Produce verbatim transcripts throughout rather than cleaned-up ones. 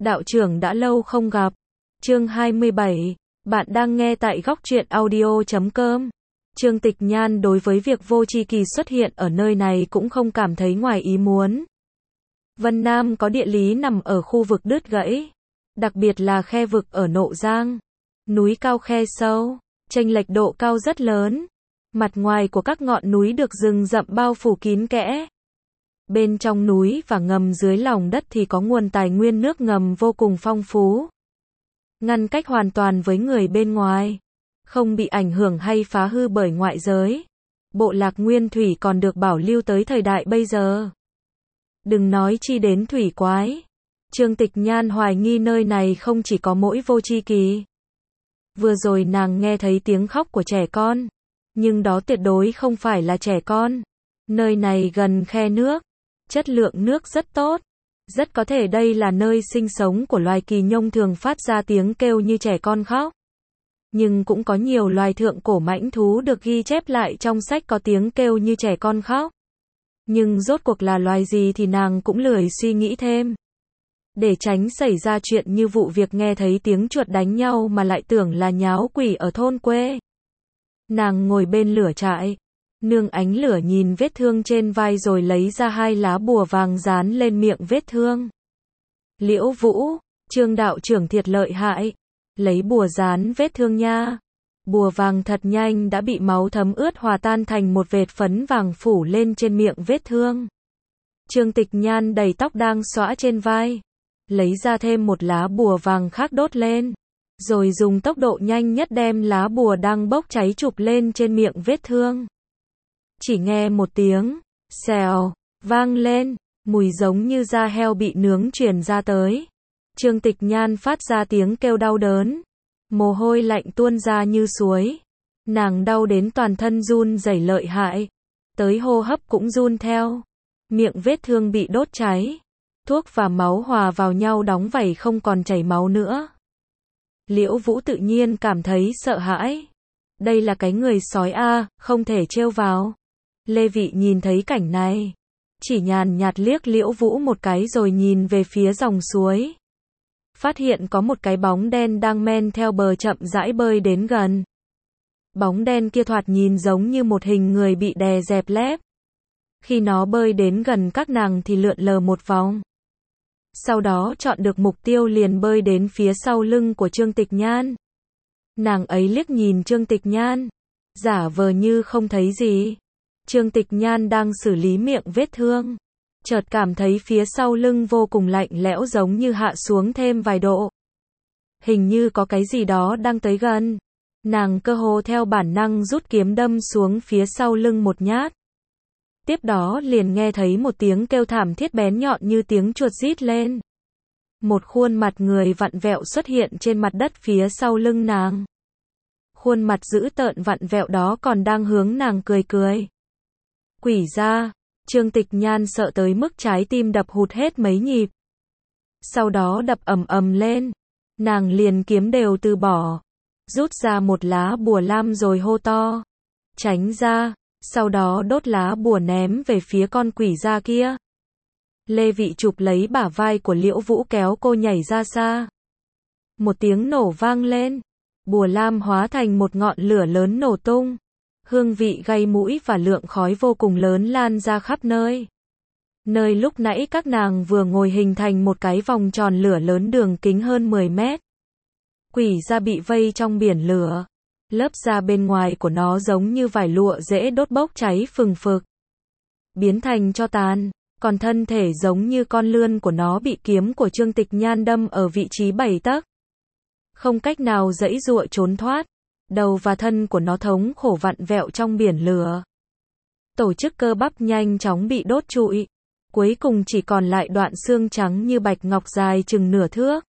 Đạo trưởng đã lâu không gặp. Chương hai mươi bảy. Bạn đang nghe tại góc truyện audio chấm com. Trương Tịch Nhan đối với việc Vô Tri Kỳ xuất hiện ở nơi này cũng không cảm thấy ngoài ý muốn. Vân Nam có địa lý nằm ở khu vực đứt gãy, đặc biệt là khe vực ở Nộ Giang. Núi cao khe sâu, chênh lệch độ cao rất lớn. Mặt ngoài của các ngọn núi được rừng rậm bao phủ kín kẽ. Bên trong núi và ngầm dưới lòng đất thì có nguồn tài nguyên nước ngầm vô cùng phong phú. Ngăn cách hoàn toàn với người bên ngoài, không bị ảnh hưởng hay phá hư bởi ngoại giới. Bộ lạc nguyên thủy còn được bảo lưu tới thời đại bây giờ. Đừng nói chi đến thủy quái. Trương Tịch Nhan hoài nghi nơi này không chỉ có mỗi Vô Tri Kỳ. Vừa rồi nàng nghe thấy tiếng khóc của trẻ con, nhưng đó tuyệt đối không phải là trẻ con. Nơi này gần khe nước, chất lượng nước rất tốt. Rất có thể đây là nơi sinh sống của loài kỳ nhông thường phát ra tiếng kêu như trẻ con khóc. Nhưng cũng có nhiều loài thượng cổ mãnh thú được ghi chép lại trong sách có tiếng kêu như trẻ con khóc. Nhưng rốt cuộc là loài gì thì nàng cũng lười suy nghĩ thêm. Để tránh xảy ra chuyện như vụ việc nghe thấy tiếng chuột đánh nhau mà lại tưởng là nháo quỷ ở thôn quê. Nàng ngồi bên lửa trại, nương ánh lửa nhìn vết thương trên vai rồi lấy ra hai lá bùa vàng dán lên miệng vết thương. Liễu Vũ, Trương đạo trưởng thiệt lợi hại, lấy bùa dán vết thương nha. Bùa vàng thật nhanh đã bị máu thấm ướt hòa tan thành một vệt phấn vàng phủ lên trên miệng vết thương. Trương Tịch Nhan đẩy tóc đang xõa trên vai, lấy ra thêm một lá bùa vàng khác đốt lên, rồi dùng tốc độ nhanh nhất đem lá bùa đang bốc cháy chụp lên trên miệng vết thương. Chỉ nghe một tiếng xèo vang lên, mùi giống như da heo bị nướng truyền ra tới. Trương Tịch Nhan phát ra tiếng kêu đau đớn, mồ hôi lạnh tuôn ra như suối. Nàng đau đến toàn thân run rẩy lợi hại, tới hô hấp cũng run theo. Miệng vết thương bị đốt cháy, thuốc và máu hòa vào nhau đóng vảy không còn chảy máu nữa. Liễu Vũ tự nhiên cảm thấy sợ hãi. Đây là cái người sói a, không thể trêu vào. Lê Vị nhìn thấy cảnh này, chỉ nhàn nhạt liếc Liễu Vũ một cái rồi nhìn về phía dòng suối. Phát hiện có một cái bóng đen đang men theo bờ chậm rãi bơi đến gần. Bóng đen kia thoạt nhìn giống như một hình người bị đè dẹp lép. Khi nó bơi đến gần các nàng thì lượn lờ một vòng. Sau đó chọn được mục tiêu liền bơi đến phía sau lưng của Trương Tịch Nhan. Nàng ấy liếc nhìn Trương Tịch Nhan, giả vờ như không thấy gì. Trương Tịch Nhan đang xử lý miệng vết thương, chợt cảm thấy phía sau lưng vô cùng lạnh lẽo giống như hạ xuống thêm vài độ. Hình như có cái gì đó đang tới gần. Nàng cơ hồ theo bản năng rút kiếm đâm xuống phía sau lưng một nhát. Tiếp đó liền nghe thấy một tiếng kêu thảm thiết bén nhọn như tiếng chuột rít lên. Một khuôn mặt người vặn vẹo xuất hiện trên mặt đất phía sau lưng nàng. Khuôn mặt dữ tợn vặn vẹo đó còn đang hướng nàng cười cười. Quỷ ra, Trương Tịch Nhan sợ tới mức trái tim đập hụt hết mấy nhịp. Sau đó đập ầm ầm lên, nàng liền kiếm đều từ bỏ, rút ra một lá bùa lam rồi hô to, tránh ra, sau đó đốt lá bùa ném về phía con quỷ ra kia. Lê Vị chụp lấy bả vai của Liễu Vũ kéo cô nhảy ra xa. Một tiếng nổ vang lên, bùa lam hóa thành một ngọn lửa lớn nổ tung. Hương vị gây mũi và lượng khói vô cùng lớn lan ra khắp nơi. Nơi lúc nãy các nàng vừa ngồi hình thành một cái vòng tròn lửa lớn đường kính hơn mười mét. Quỷ ra bị vây trong biển lửa. Lớp da bên ngoài của nó giống như vải lụa dễ đốt bốc cháy phừng phực, biến thành tro tàn. Còn thân thể giống như con lươn của nó bị kiếm của Trương Tịch Nhan đâm ở vị trí bảy tấc. Không cách nào giãy giụa trốn thoát. Đầu và thân của nó thống khổ vặn vẹo trong biển lửa. Tổ chức cơ bắp nhanh chóng bị đốt trụi. Cuối cùng chỉ còn lại đoạn xương trắng như bạch ngọc dài chừng nửa thước.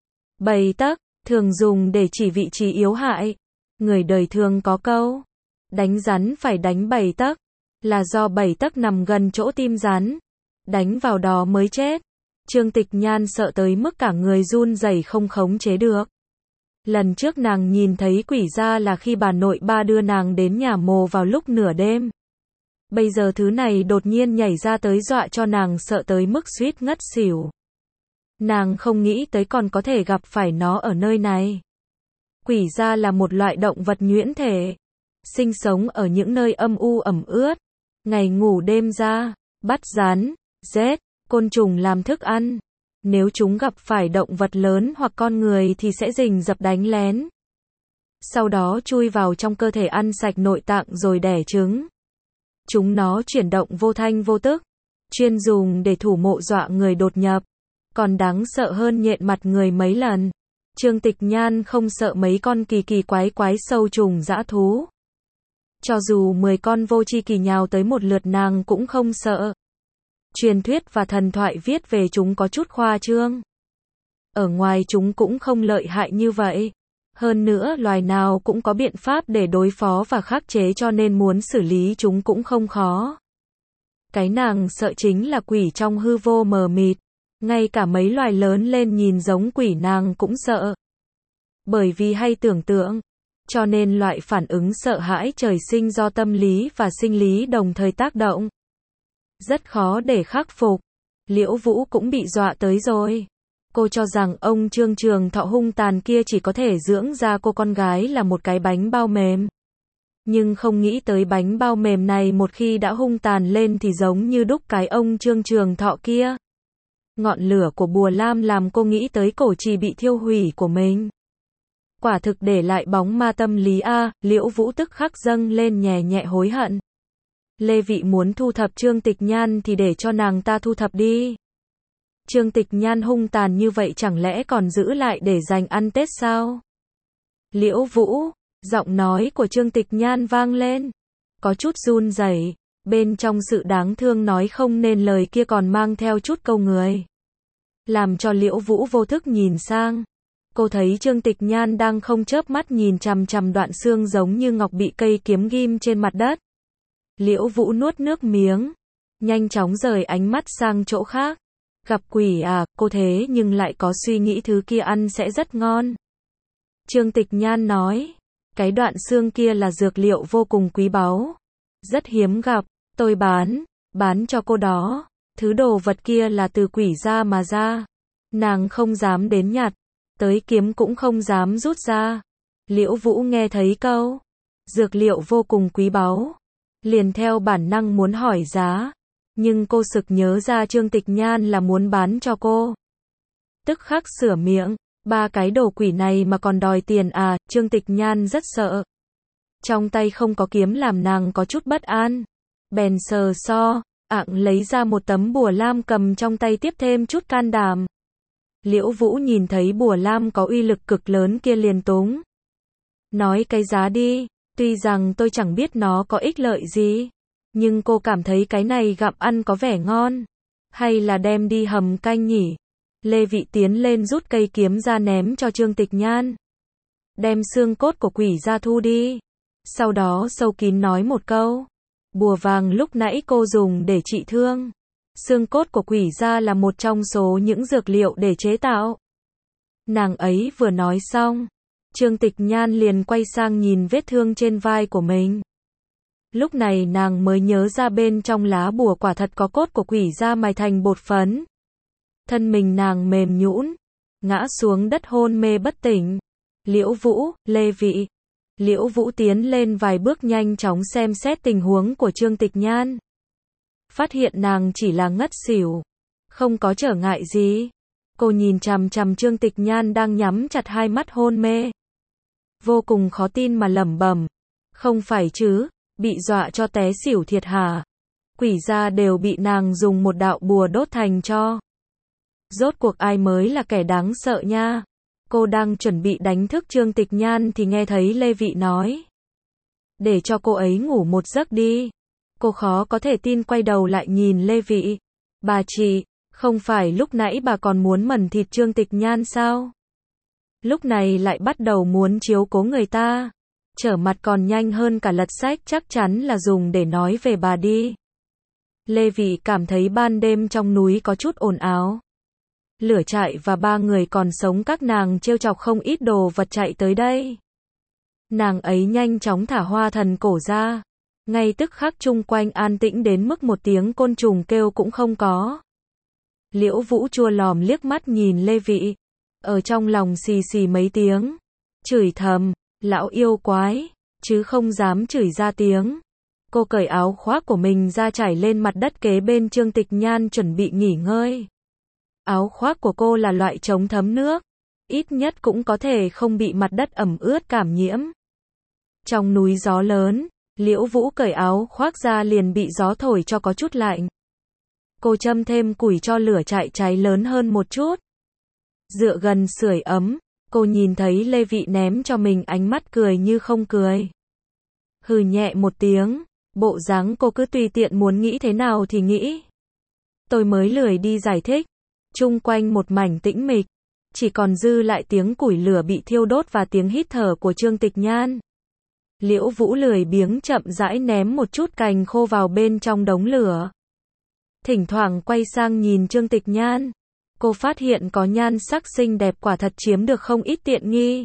Bảy tấc, thường dùng để chỉ vị trí yếu hại. Người đời thường có câu, đánh rắn phải đánh bảy tấc, là do bảy tấc nằm gần chỗ tim rắn. Đánh vào đó mới chết. Trương Tịch Nhan sợ tới mức cả người run rẩy không khống chế được. Lần trước nàng nhìn thấy quỷ ra là khi bà nội ba đưa nàng đến nhà mồ vào lúc nửa đêm. Bây giờ thứ này đột nhiên nhảy ra tới dọa cho nàng sợ tới mức suýt ngất xỉu. Nàng không nghĩ tới còn có thể gặp phải nó ở nơi này. Quỷ gia là một loại động vật nhuyễn thể, sinh sống ở những nơi âm u ẩm ướt, ngày ngủ đêm ra, bắt rắn, rết, côn trùng làm thức ăn. Nếu chúng gặp phải động vật lớn hoặc con người thì sẽ rình rập đánh lén. Sau đó chui vào trong cơ thể ăn sạch nội tạng rồi đẻ trứng. Chúng nó chuyển động vô thanh vô tức, chuyên dùng để thủ mộ dọa người đột nhập, còn đáng sợ hơn nhện mặt người mấy lần. Trương Tịch Nhan không sợ mấy con kỳ kỳ quái quái sâu trùng dã thú. Cho dù mười con vô tri kỳ nhào tới một lượt nàng cũng không sợ. Truyền thuyết và thần thoại viết về chúng có chút khoa trương. Ở ngoài chúng cũng không lợi hại như vậy. Hơn nữa loài nào cũng có biện pháp để đối phó và khắc chế cho nên muốn xử lý chúng cũng không khó. Cái nàng sợ chính là quỷ trong hư vô mờ mịt. Ngay cả mấy loài lớn lên nhìn giống quỷ nàng cũng sợ. Bởi vì hay tưởng tượng, cho nên loại phản ứng sợ hãi trời sinh do tâm lý và sinh lý đồng thời tác động. Rất khó để khắc phục. Liễu Vũ cũng bị dọa tới rồi. Cô cho rằng ông Trương Trường Thọ hung tàn kia chỉ có thể dưỡng ra cô con gái là một cái bánh bao mềm. Nhưng không nghĩ tới bánh bao mềm này một khi đã hung tàn lên thì giống như đúc cái ông Trương Trường Thọ kia. Ngọn lửa của bùa lam làm cô nghĩ tới cổ trì bị thiêu hủy của mình. Quả thực để lại bóng ma tâm lý a, Liễu Vũ tức khắc dâng lên nhẹ nhẹ hối hận. Lê Vị muốn thu thập Trương Tịch Nhan thì để cho nàng ta thu thập đi. Trương Tịch Nhan hung tàn như vậy chẳng lẽ còn giữ lại để dành ăn Tết sao? Liễu Vũ, giọng nói của Trương Tịch Nhan vang lên, có chút run rẩy, bên trong sự đáng thương nói không nên lời kia còn mang theo chút câu người. Làm cho Liễu Vũ vô thức nhìn sang. Cô thấy Trương Tịch Nhan đang không chớp mắt nhìn chằm chằm đoạn xương giống như ngọc bị cây kiếm ghim trên mặt đất. Liễu Vũ nuốt nước miếng, nhanh chóng rời ánh mắt sang chỗ khác. Gặp quỷ à, cô thế nhưng lại có suy nghĩ thứ kia ăn sẽ rất ngon. Trương Tịch Nhan nói, cái đoạn xương kia là dược liệu vô cùng quý báu, rất hiếm gặp, tôi bán, bán cho cô đó. Thứ đồ vật kia là từ quỷ gia mà ra. Nàng không dám đến nhặt, tới kiếm cũng không dám rút ra. Liễu Vũ nghe thấy câu dược liệu vô cùng quý báu, liền theo bản năng muốn hỏi giá, nhưng cô sực nhớ ra Trương Tịch Nhan là muốn bán cho cô. Tức khắc sửa miệng, ba cái đồ quỷ này mà còn đòi tiền à, Trương Tịch Nhan rất sợ. Trong tay không có kiếm làm nàng có chút bất an. Bèn sờ so, ạng lấy ra một tấm bùa lam cầm trong tay tiếp thêm chút can đảm. Liễu Vũ nhìn thấy bùa lam có uy lực cực lớn kia liền túng. Nói cái giá đi, tuy rằng tôi chẳng biết nó có ích lợi gì, nhưng cô cảm thấy cái này gặm ăn có vẻ ngon. Hay là đem đi hầm canh nhỉ? Lê Vị tiến lên rút cây kiếm ra ném cho Trương Tịch Nhan. Đem xương cốt của quỷ ra thu đi. Sau đó sâu kín nói một câu. Bùa vàng lúc nãy cô dùng để trị thương. Xương cốt của quỷ gia là một trong số những dược liệu để chế tạo. Nàng ấy vừa nói xong, Trương Tịch Nhan liền quay sang nhìn vết thương trên vai của mình. Lúc này nàng mới nhớ ra bên trong lá bùa quả thật có cốt của quỷ gia mài thành bột phấn. Thân mình nàng mềm nhũn, ngã xuống đất hôn mê bất tỉnh. Liễu Vũ, Lê Vị. Liễu Vũ tiến lên vài bước nhanh chóng xem xét tình huống của Trương Tịch Nhan. Phát hiện nàng chỉ là ngất xỉu, không có trở ngại gì. Cô nhìn chằm chằm Trương Tịch Nhan đang nhắm chặt hai mắt hôn mê. Vô cùng khó tin mà lẩm bẩm, không phải chứ, bị dọa cho té xỉu thiệt hả? Quỷ gia đều bị nàng dùng một đạo bùa đốt thành tro. Rốt cuộc ai mới là kẻ đáng sợ nha? Cô đang chuẩn bị đánh thức Trương Tịch Nhan thì nghe thấy Lê Vị nói. Để cho cô ấy ngủ một giấc đi. Cô khó có thể tin quay đầu lại nhìn Lê Vị. Bà chị, không phải lúc nãy bà còn muốn mẩn thịt Trương Tịch Nhan sao? Lúc này lại bắt đầu muốn chiếu cố người ta. Trở mặt còn nhanh hơn cả lật sách, chắc chắn là dùng để nói về bà đi. Lê Vị cảm thấy ban đêm trong núi có chút ồn ào. Lửa trại và ba người còn sống các nàng trêu chọc không ít đồ vật chạy tới đây. Nàng ấy nhanh chóng thả hoa thần cổ ra. Ngay tức khắc chung quanh an tĩnh đến mức một tiếng côn trùng kêu cũng không có. Liễu Vũ chua lòm liếc mắt nhìn Lê Vị. Ở trong lòng xì xì mấy tiếng. Chửi thầm, lão yêu quái, chứ không dám chửi ra tiếng. Cô cởi áo khoác của mình ra trải lên mặt đất kế bên Trương Tịch Nhan chuẩn bị nghỉ ngơi. Áo khoác của cô là loại chống thấm nước. Ít nhất cũng có thể không bị mặt đất ẩm ướt cảm nhiễm. Trong núi gió lớn, Liễu Vũ cởi áo khoác ra liền bị gió thổi cho có chút lạnh. Cô châm thêm củi cho lửa chạy cháy lớn hơn một chút. Dựa gần sưởi ấm, cô nhìn thấy Lê Vị ném cho mình ánh mắt cười như không cười. Hừ nhẹ một tiếng, bộ dáng cô cứ tùy tiện muốn nghĩ thế nào thì nghĩ. Tôi mới lười đi giải thích. Chung quanh một mảnh tĩnh mịch, chỉ còn dư lại tiếng củi lửa bị thiêu đốt và tiếng hít thở của Trương Tịch Nhan. Liễu Vũ lười biếng chậm rãi ném một chút cành khô vào bên trong đống lửa. Thỉnh thoảng quay sang nhìn Trương Tịch Nhan. Cô phát hiện có nhan sắc xinh đẹp quả thật chiếm được không ít tiện nghi.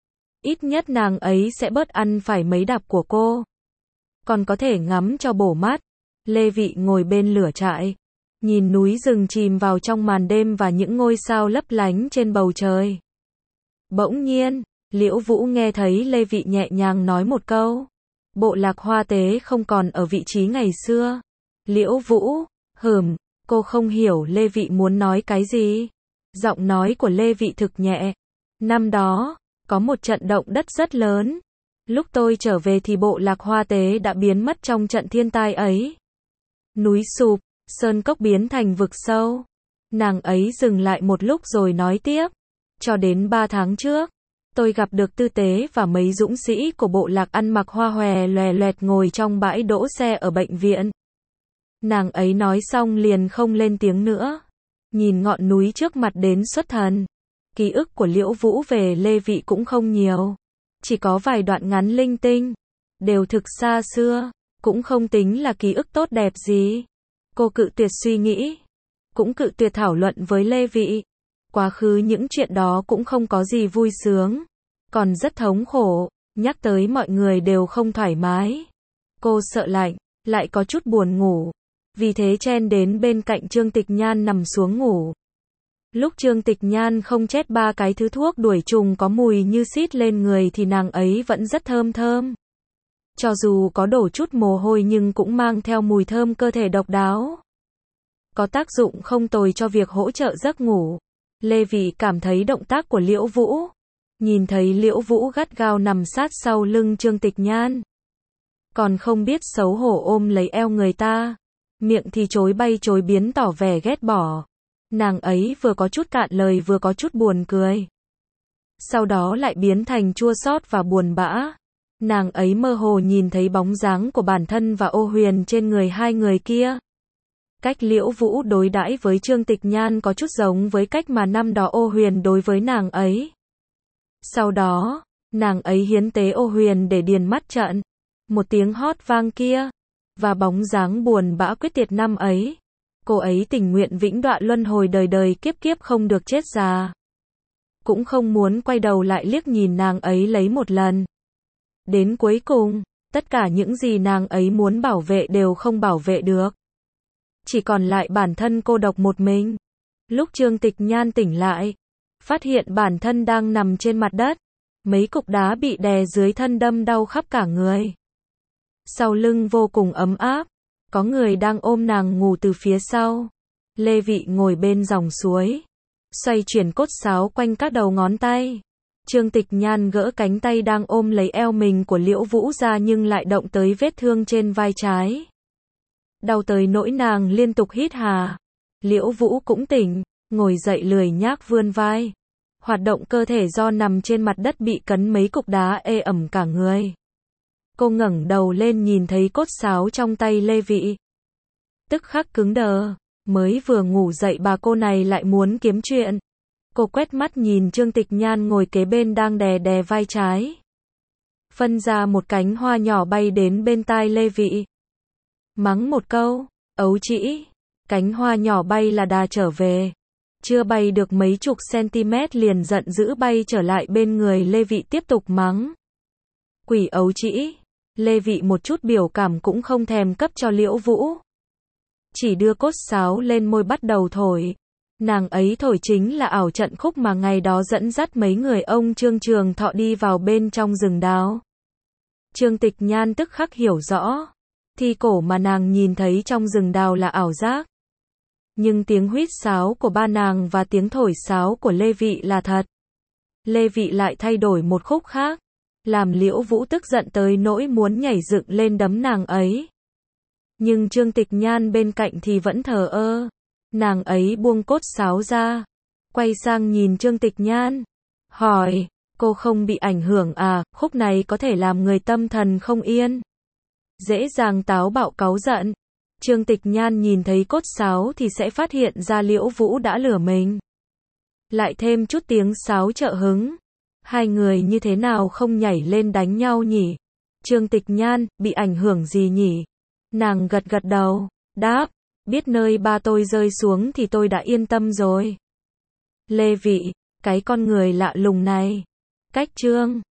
Ít nhất nàng ấy sẽ bớt ăn phải mấy đạp của cô. Còn có thể ngắm cho bổ mắt. Lê Vị ngồi bên lửa trại. Nhìn núi rừng chìm vào trong màn đêm và những ngôi sao lấp lánh trên bầu trời. Bỗng nhiên, Liễu Vũ nghe thấy Lê Vị nhẹ nhàng nói một câu. Bộ lạc hoa tế không còn ở vị trí ngày xưa. Liễu Vũ, hừm, cô không hiểu Lê Vị muốn nói cái gì. Giọng nói của Lê Vị thực nhẹ. Năm đó, có một trận động đất rất lớn. Lúc tôi trở về thì bộ lạc hoa tế đã biến mất trong trận thiên tai ấy. Núi sụp, sơn cốc biến thành vực sâu. Nàng ấy dừng lại một lúc rồi nói tiếp. Cho đến ba tháng trước, tôi gặp được Tư Tế và mấy dũng sĩ của bộ lạc ăn mặc hoa hòe loè loẹt ngồi trong bãi đỗ xe ở bệnh viện. Nàng ấy nói xong liền không lên tiếng nữa. Nhìn ngọn núi trước mặt đến xuất thần. Ký ức của Liễu Vũ về Lê Vị cũng không nhiều. Chỉ có vài đoạn ngắn linh tinh. Đều thực xa xưa. Cũng không tính là ký ức tốt đẹp gì. Cô cự tuyệt suy nghĩ. Cũng cự tuyệt thảo luận với Lê Vị. Quá khứ những chuyện đó cũng không có gì vui sướng. Còn rất thống khổ. Nhắc tới mọi người đều không thoải mái. Cô sợ lạnh. Lại có chút buồn ngủ. Vì thế chen đến bên cạnh Trương Tịch Nhan nằm xuống ngủ. Lúc Trương Tịch Nhan không chét ba cái thứ thuốc đuổi trùng có mùi như xít lên người thì nàng ấy vẫn rất thơm thơm. Cho dù có đổ chút mồ hôi nhưng cũng mang theo mùi thơm cơ thể độc đáo. Có tác dụng không tồi cho việc hỗ trợ giấc ngủ. Lê Vị cảm thấy động tác của Liễu Vũ. Nhìn thấy Liễu Vũ gắt gao nằm sát sau lưng Trương Tịch Nhan. Còn không biết xấu hổ ôm lấy eo người ta. Miệng thì chối bay chối biến tỏ vẻ ghét bỏ. Nàng ấy vừa có chút cạn lời vừa có chút buồn cười. Sau đó lại biến thành chua xót và buồn bã. Nàng ấy mơ hồ nhìn thấy bóng dáng của bản thân và Ô Huyền trên người hai người kia. Cách Liễu Vũ đối đãi với Trương Tịch Nhan có chút giống với cách mà năm đó Ô Huyền đối với nàng ấy. Sau đó, nàng ấy hiến tế Ô Huyền để điền mắt trận. Một tiếng hót vang kia. Và bóng dáng buồn bã quyết tiệt năm ấy. Cô ấy tình nguyện vĩnh đoạn luân hồi đời đời kiếp kiếp không được chết già. Cũng không muốn quay đầu lại liếc nhìn nàng ấy lấy một lần. Đến cuối cùng, tất cả những gì nàng ấy muốn bảo vệ đều không bảo vệ được. Chỉ còn lại bản thân cô độc một mình. Lúc Trương Tịch Nhan tỉnh lại, phát hiện bản thân đang nằm trên mặt đất. Mấy cục đá bị đè dưới thân đâm đau khắp cả người. Sau lưng vô cùng ấm áp. Có người đang ôm nàng ngủ từ phía sau. Lê Vị ngồi bên dòng suối. Xoay chuyển cốt sáo quanh các đầu ngón tay. Trương Tịch Nhan gỡ cánh tay đang ôm lấy eo mình của Liễu Vũ ra nhưng lại động tới vết thương trên vai trái. Đau tới nỗi nàng liên tục hít hà. Liễu Vũ cũng tỉnh. Ngồi dậy lười nhác vươn vai. Hoạt động cơ thể do nằm trên mặt đất bị cấn mấy cục đá ê ẩm cả người. Cô ngẩng đầu lên nhìn thấy cốt sáo trong tay Lê Vị. Tức khắc cứng đờ. Mới vừa ngủ dậy bà cô này lại muốn kiếm chuyện. Cô quét mắt nhìn Trương Tịch Nhan ngồi kế bên đang đè đè vai trái. Phân ra một cánh hoa nhỏ bay đến bên tai Lê Vị. Mắng một câu. Ấu trĩ. Cánh hoa nhỏ bay là đà trở về. Chưa bay được mấy chục cm liền giận dữ bay trở lại bên người Lê Vị tiếp tục mắng. Quỷ ấu trĩ. Lê Vị một chút biểu cảm cũng không thèm cấp cho Liễu Vũ. Chỉ đưa cốt sáo lên môi bắt đầu thổi. Nàng ấy thổi chính là ảo trận khúc mà ngày đó dẫn dắt mấy người ông Trương Trường Thọ đi vào bên trong rừng đào. Trương Tịch Nhan tức khắc hiểu rõ, thi cổ mà nàng nhìn thấy trong rừng đào là ảo giác. Nhưng tiếng huýt sáo của ba nàng và tiếng thổi sáo của Lê Vị là thật. Lê Vị lại thay đổi một khúc khác, làm Liễu Vũ tức giận tới nỗi muốn nhảy dựng lên đấm nàng ấy. Nhưng Trương Tịch Nhan bên cạnh thì vẫn thờ ơ. Nàng ấy buông cốt sáo ra, quay sang nhìn Trương Tịch Nhan, hỏi, cô không bị ảnh hưởng à, khúc này có thể làm người tâm thần không yên. Dễ dàng táo bạo cáu giận. Trương Tịch Nhan nhìn thấy cốt sáo thì sẽ phát hiện ra Liễu Vũ đã lừa mình. Lại thêm chút tiếng sáo trợ hứng. Hai người như thế nào không nhảy lên đánh nhau nhỉ? Trương Tịch Nhan, bị ảnh hưởng gì nhỉ? Nàng gật gật đầu, đáp, biết nơi ba tôi rơi xuống thì tôi đã yên tâm rồi. Lê Vị, cái con người lạ lùng này. Cách Trương